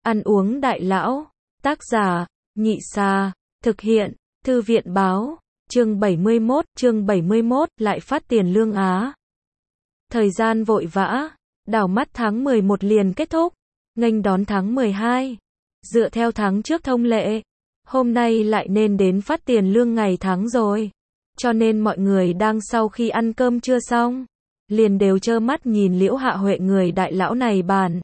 Ăn uống đại lão. Tác giả, Nhị Xa. Thực hiện, Thư viện báo. Chương 71, lại phát tiền lương Á. Thời gian vội vã, đảo mắt tháng 11 liền kết thúc, nghênh đón tháng 12. Dựa theo tháng trước thông lệ, hôm nay lại nên đến phát tiền lương ngày tháng rồi. Cho nên mọi người đang sau khi ăn cơm trưa xong, liền đều trơ mắt nhìn Liễu Hạ Huệ người đại lão này bàn.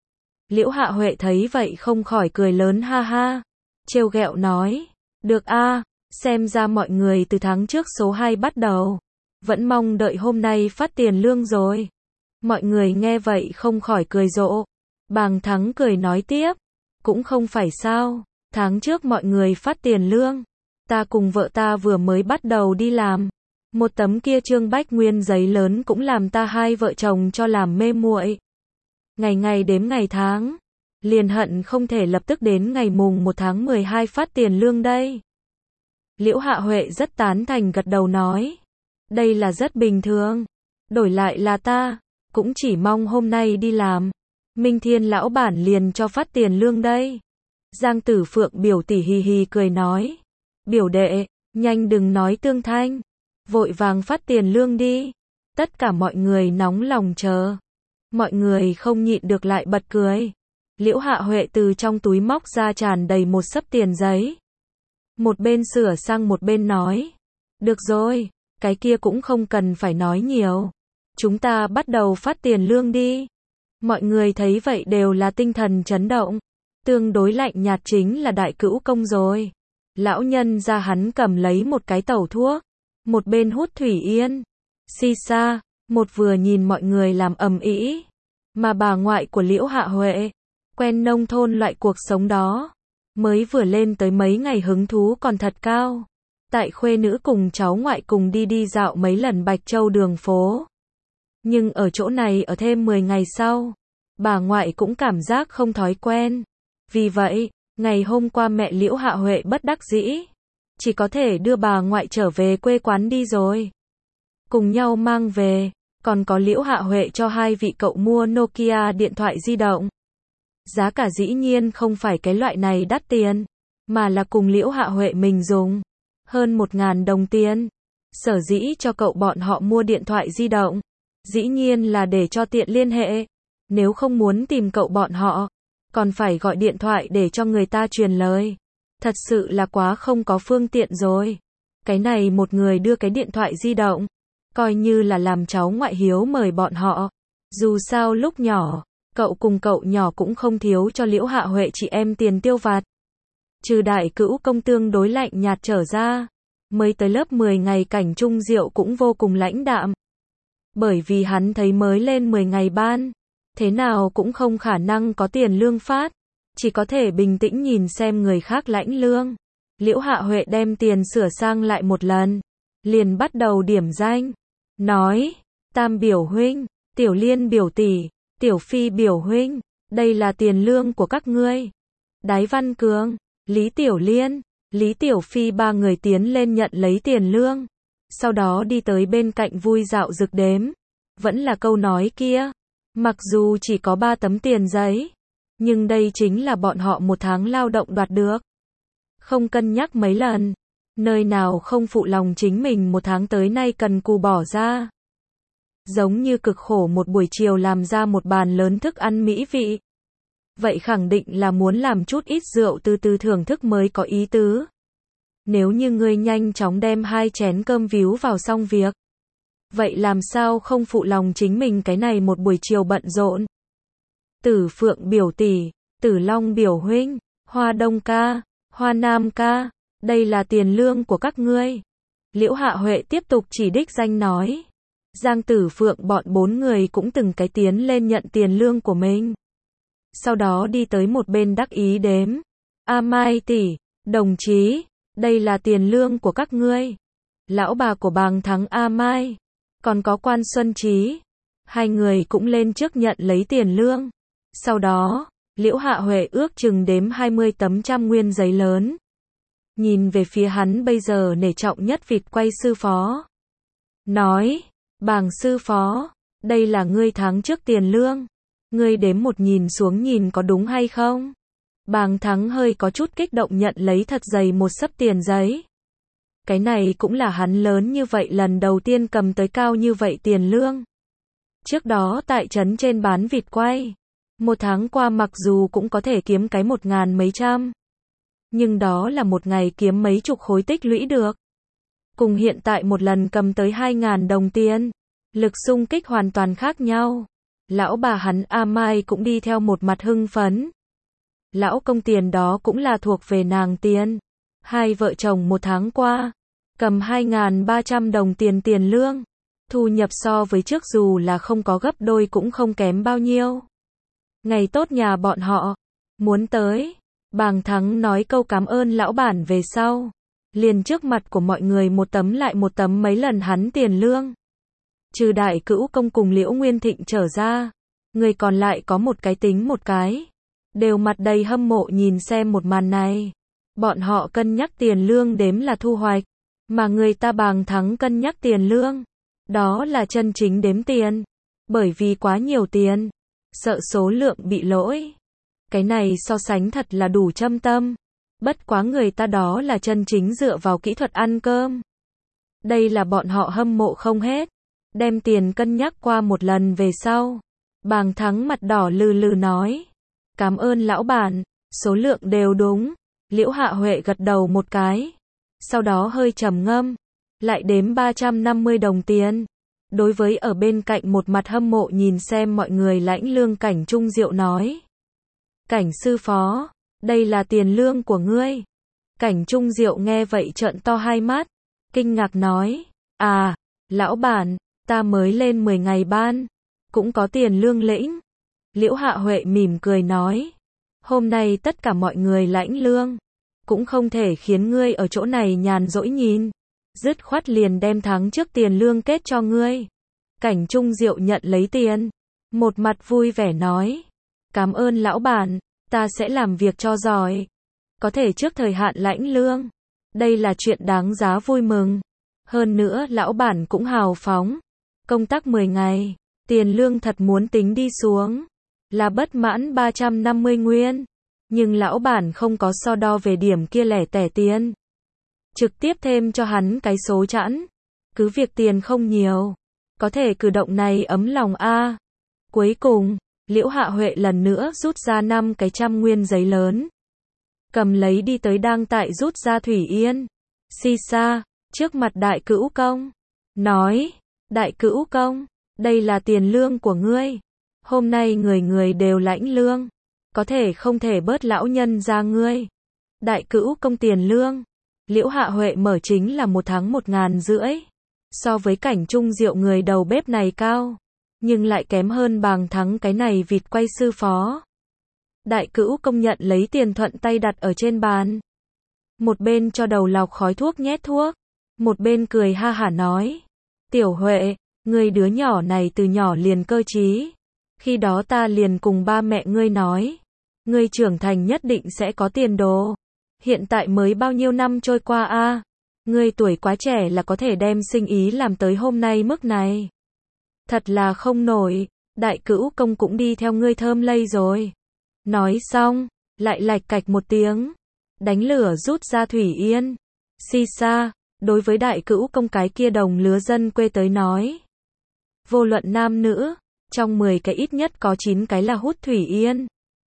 Liễu Hạ Huệ thấy vậy không khỏi cười lớn ha ha, trêu ghẹo nói, được a, xem ra mọi người từ tháng trước số 2 bắt đầu, vẫn mong đợi hôm nay phát tiền lương rồi. Mọi người nghe vậy không khỏi cười rộ. Bàng Thắng cười nói tiếp, cũng không phải sao, tháng trước mọi người phát tiền lương, ta cùng vợ ta vừa mới bắt đầu đi làm, một tấm kia trương bách nguyên giấy lớn cũng làm ta hai vợ chồng cho làm mê muội. Ngày ngày đếm ngày tháng, liền hận không thể lập tức đến ngày mùng 1 tháng 12 phát tiền lương đây. Liễu Hạ Huệ rất tán thành gật đầu nói, đây là rất bình thường, đổi lại là ta, cũng chỉ mong hôm nay đi làm, Minh Thiên lão bản liền cho phát tiền lương đây. Giang Tử Phượng biểu tỷ hì hì cười nói, biểu đệ, nhanh đừng nói tương thanh, vội vàng phát tiền lương đi. Tất cả mọi người nóng lòng chờ. Mọi người không nhịn được lại bật cười. Liễu Hạ Huệ từ trong túi móc ra tràn đầy một xấp tiền giấy. Một bên sửa sang một bên nói, được rồi, cái kia cũng không cần phải nói nhiều. Chúng ta bắt đầu phát tiền lương đi. Mọi người thấy vậy đều là tinh thần chấn động. Tương đối lạnh nhạt chính là Đại Cữu Công rồi. Lão nhân ra hắn cầm lấy một cái tẩu thuốc, một bên hút thủy yên, si sa, một vừa nhìn mọi người làm ầm ĩ. Mà bà ngoại của Liễu Hạ Huệ, quen nông thôn loại cuộc sống đó, mới vừa lên tới mấy ngày hứng thú còn thật cao. Tại khuê nữ cùng cháu ngoại cùng đi dạo mấy lần Bạch Châu đường phố. Nhưng ở chỗ này ở thêm 10 ngày sau, bà ngoại cũng cảm giác không thói quen. Vì vậy, ngày hôm qua mẹ Liễu Hạ Huệ bất đắc dĩ, chỉ có thể đưa bà ngoại trở về quê quán đi rồi. Cùng nhau mang về, còn có Liễu Hạ Huệ cho hai vị cậu mua Nokia điện thoại di động. Giá cả dĩ nhiên không phải cái loại này đắt tiền, mà là cùng Liễu Hạ Huệ mình dùng. Hơn 1.000 đồng tiền. Sở dĩ cho cậu bọn họ mua điện thoại di động, dĩ nhiên là để cho tiện liên hệ. Nếu không muốn tìm cậu bọn họ, còn phải gọi điện thoại để cho người ta truyền lời. Thật sự là quá không có phương tiện rồi. Cái này một người đưa cái điện thoại di động, coi như là làm cháu ngoại hiếu mời bọn họ. Dù sao lúc nhỏ, cậu cùng cậu nhỏ cũng không thiếu cho Liễu Hạ Huệ chị em tiền tiêu vặt. Trừ Đại Cữu Công tương đối lạnh nhạt trở ra, mới tới lớp 10 ngày Cảnh Trung Diệu cũng vô cùng lãnh đạm. Bởi vì hắn thấy mới lên 10 ngày ban, thế nào cũng không khả năng có tiền lương phát, chỉ có thể bình tĩnh nhìn xem người khác lãnh lương. Liễu Hạ Huệ đem tiền sửa sang lại một lần, liền bắt đầu điểm danh, nói, Tam biểu huynh, Tiểu Liên biểu tỷ, Tiểu Phi biểu huynh, đây là tiền lương của các ngươi. Đái Văn Cường, Lý Tiểu Liên, Lý Tiểu Phi ba người tiến lên nhận lấy tiền lương, sau đó đi tới bên cạnh vui dạo rực đếm. Vẫn là câu nói kia, mặc dù chỉ có 3 tấm tiền giấy, nhưng đây chính là bọn họ một tháng lao động đoạt được. Không cân nhắc mấy lần, nơi nào không phụ lòng chính mình một tháng tới nay cần cù bỏ ra. Giống như cực khổ một buổi chiều làm ra một bàn lớn thức ăn mỹ vị. Vậy khẳng định là muốn làm chút ít rượu từ từ thưởng thức mới có ý tứ. Nếu như ngươi nhanh chóng đem 2 chén cơm víu vào xong việc, vậy làm sao không phụ lòng chính mình cái này một buổi chiều bận rộn. Tử Phượng biểu tỷ, Tử Long biểu huynh, Hoa Đông ca, Hoa Nam ca, đây là tiền lương của các ngươi. Liễu Hạ Huệ tiếp tục chỉ đích danh nói. Giang Tử Phượng bọn 4 người cũng từng cái tiến lên nhận tiền lương của mình. Sau đó đi tới một bên đắc ý đếm. A Mai tỷ, đồng chí, đây là tiền lương của các ngươi. Lão bà của Bàng Thắng A Mai, còn có Quan Xuân Trí, hai người cũng lên trước nhận lấy tiền lương. Sau đó, Liễu Hạ Huệ ước chừng đếm 20 tấm trăm nguyên giấy lớn. Nhìn về phía hắn bây giờ nể trọng nhất vịt quay sư phó. Nói, Bàng sư phó, đây là ngươi tháng trước tiền lương. Ngươi đếm một nhìn xuống nhìn có đúng hay không? Bàng Thắng hơi có chút kích động nhận lấy thật dày một xấp tiền giấy. Cái này cũng là hắn lớn như vậy lần đầu tiên cầm tới cao như vậy tiền lương. Trước đó tại trấn trên bán vịt quay, một tháng qua mặc dù cũng có thể kiếm cái 1.000 mấy trăm, nhưng đó là một ngày kiếm mấy chục khối tích lũy được. Cùng hiện tại một lần cầm tới 2.000 đồng tiền, lực xung kích hoàn toàn khác nhau. Lão bà hắn A Mai cũng đi theo một mặt hưng phấn. Lão công tiền đó cũng là thuộc về nàng tiền. Hai vợ chồng một tháng qua, cầm 2.300 đồng tiền tiền lương. Thu nhập so với trước dù là không có gấp đôi cũng không kém bao nhiêu. Ngày tốt nhà bọn họ, muốn tới. Bàng Thắng nói câu cảm ơn lão bản về sau. Liền trước mặt của mọi người một tấm lại một tấm mấy lần hắn tiền lương. Trừ Đại Cữu Công cùng Liễu Nguyên Thịnh trở ra, người còn lại có một cái tính một cái. Đều mặt đầy hâm mộ nhìn xem một màn này. Bọn họ cân nhắc tiền lương đếm là thu hoạch, mà người ta Bàng Thắng cân nhắc tiền lương. Đó là chân chính đếm tiền. Bởi vì quá nhiều tiền, sợ số lượng bị lỗi. Cái này so sánh thật là đủ châm tâm. Bất quá người ta đó là chân chính dựa vào kỹ thuật ăn cơm. Đây là bọn họ hâm mộ không hết. Đem tiền cân nhắc qua một lần về sau. Bàng Thắng mặt đỏ lừ lừ nói. Cảm ơn lão bản, số lượng đều đúng. Liễu Hạ Huệ gật đầu một cái. Sau đó hơi trầm ngâm. Lại đếm 350 đồng tiền. Đối với ở bên cạnh một mặt hâm mộ nhìn xem mọi người lãnh lương Cảnh Trung Diệu nói. Cảnh sư phó, đây là tiền lương của ngươi. Cảnh Trung Diệu nghe vậy trợn to hai mắt. Kinh ngạc nói. À, lão bản, ta mới lên 10 ngày ban. Cũng có tiền lương lĩnh. Liễu Hạ Huệ mỉm cười nói. Hôm nay tất cả mọi người lãnh lương. Cũng không thể khiến ngươi ở chỗ này nhàn rỗi nhìn. Dứt khoát liền đem tháng trước tiền lương kết cho ngươi. Cảnh Trung Diệu nhận lấy tiền. Một mặt vui vẻ nói. Cảm ơn lão bản, ta sẽ làm việc cho giỏi. Có thể trước thời hạn lãnh lương. Đây là chuyện đáng giá vui mừng. Hơn nữa lão bản cũng hào phóng. Công tác 10 ngày, tiền lương thật muốn tính đi xuống. Là bất mãn 350 nguyên. Nhưng lão bản không có so đo về điểm kia lẻ tẻ tiền. Trực tiếp thêm cho hắn cái số chẵn. Cứ việc tiền không nhiều. Có thể cử động này ấm lòng a. Cuối cùng, Liễu Hạ Huệ lần nữa rút ra 5 cái 100 nguyên giấy lớn. Cầm lấy đi tới đang tại rút ra Thủy Yên. Si sa, trước mặt Đại Cữu Công. Nói, Đại Cữu Công, đây là tiền lương của ngươi. Hôm nay người người đều lãnh lương. Có thể không thể bớt lão nhân ra ngươi. Đại Cữu Công tiền lương. Liễu Hạ Huệ mở chính là một tháng 1.500. So với Cảnh Trung Diệu người đầu bếp này cao. Nhưng lại kém hơn Bàng Thắng cái này vịt quay sư phó. Đại Cữu Công nhận lấy tiền thuận tay đặt ở trên bàn. Một bên cho đầu lọc khói thuốc nhét thuốc. Một bên cười ha hả nói. Tiểu Huệ, ngươi đứa nhỏ này từ nhỏ liền cơ trí. Khi đó ta liền cùng ba mẹ ngươi nói. Ngươi trưởng thành nhất định sẽ có tiền đồ. Hiện tại mới bao nhiêu năm trôi qua a, ngươi tuổi quá trẻ là có thể đem sinh ý làm tới hôm nay mức này. Thật là không nổi, Đại Cữu Công cũng đi theo ngươi thơm lây rồi. Nói xong, lại lạch cạch một tiếng. Đánh lửa rút ra Thủy Yên. Si sa, đối với Đại Cữu Công cái kia đồng lứa dân quê tới nói. Vô luận nam nữ, trong 10 cái ít nhất có 9 cái là hút Thủy Yên.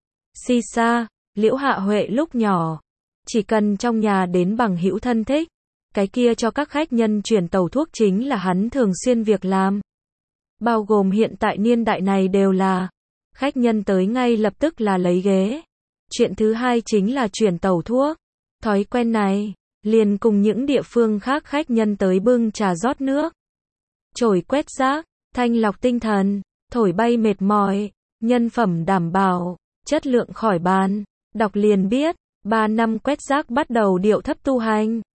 Si sa, Liễu Hạ Huệ lúc nhỏ. Chỉ cần trong nhà đến bằng hữu thân thích, cái kia cho các khách nhân chuyển tàu thuốc chính là hắn thường xuyên việc làm. Bao gồm hiện tại niên đại này đều là, khách nhân tới ngay lập tức là lấy ghế. Chuyện thứ hai chính là chuyển tàu thuốc. Thói quen này, liền cùng những địa phương khác khách nhân tới bưng trà rót nước. Chổi quét rác, thanh lọc tinh thần, thổi bay mệt mỏi, nhân phẩm đảm bảo, chất lượng khỏi bàn. Đọc liền biết. 3 năm quét rác bắt đầu điệu thấp tu hành.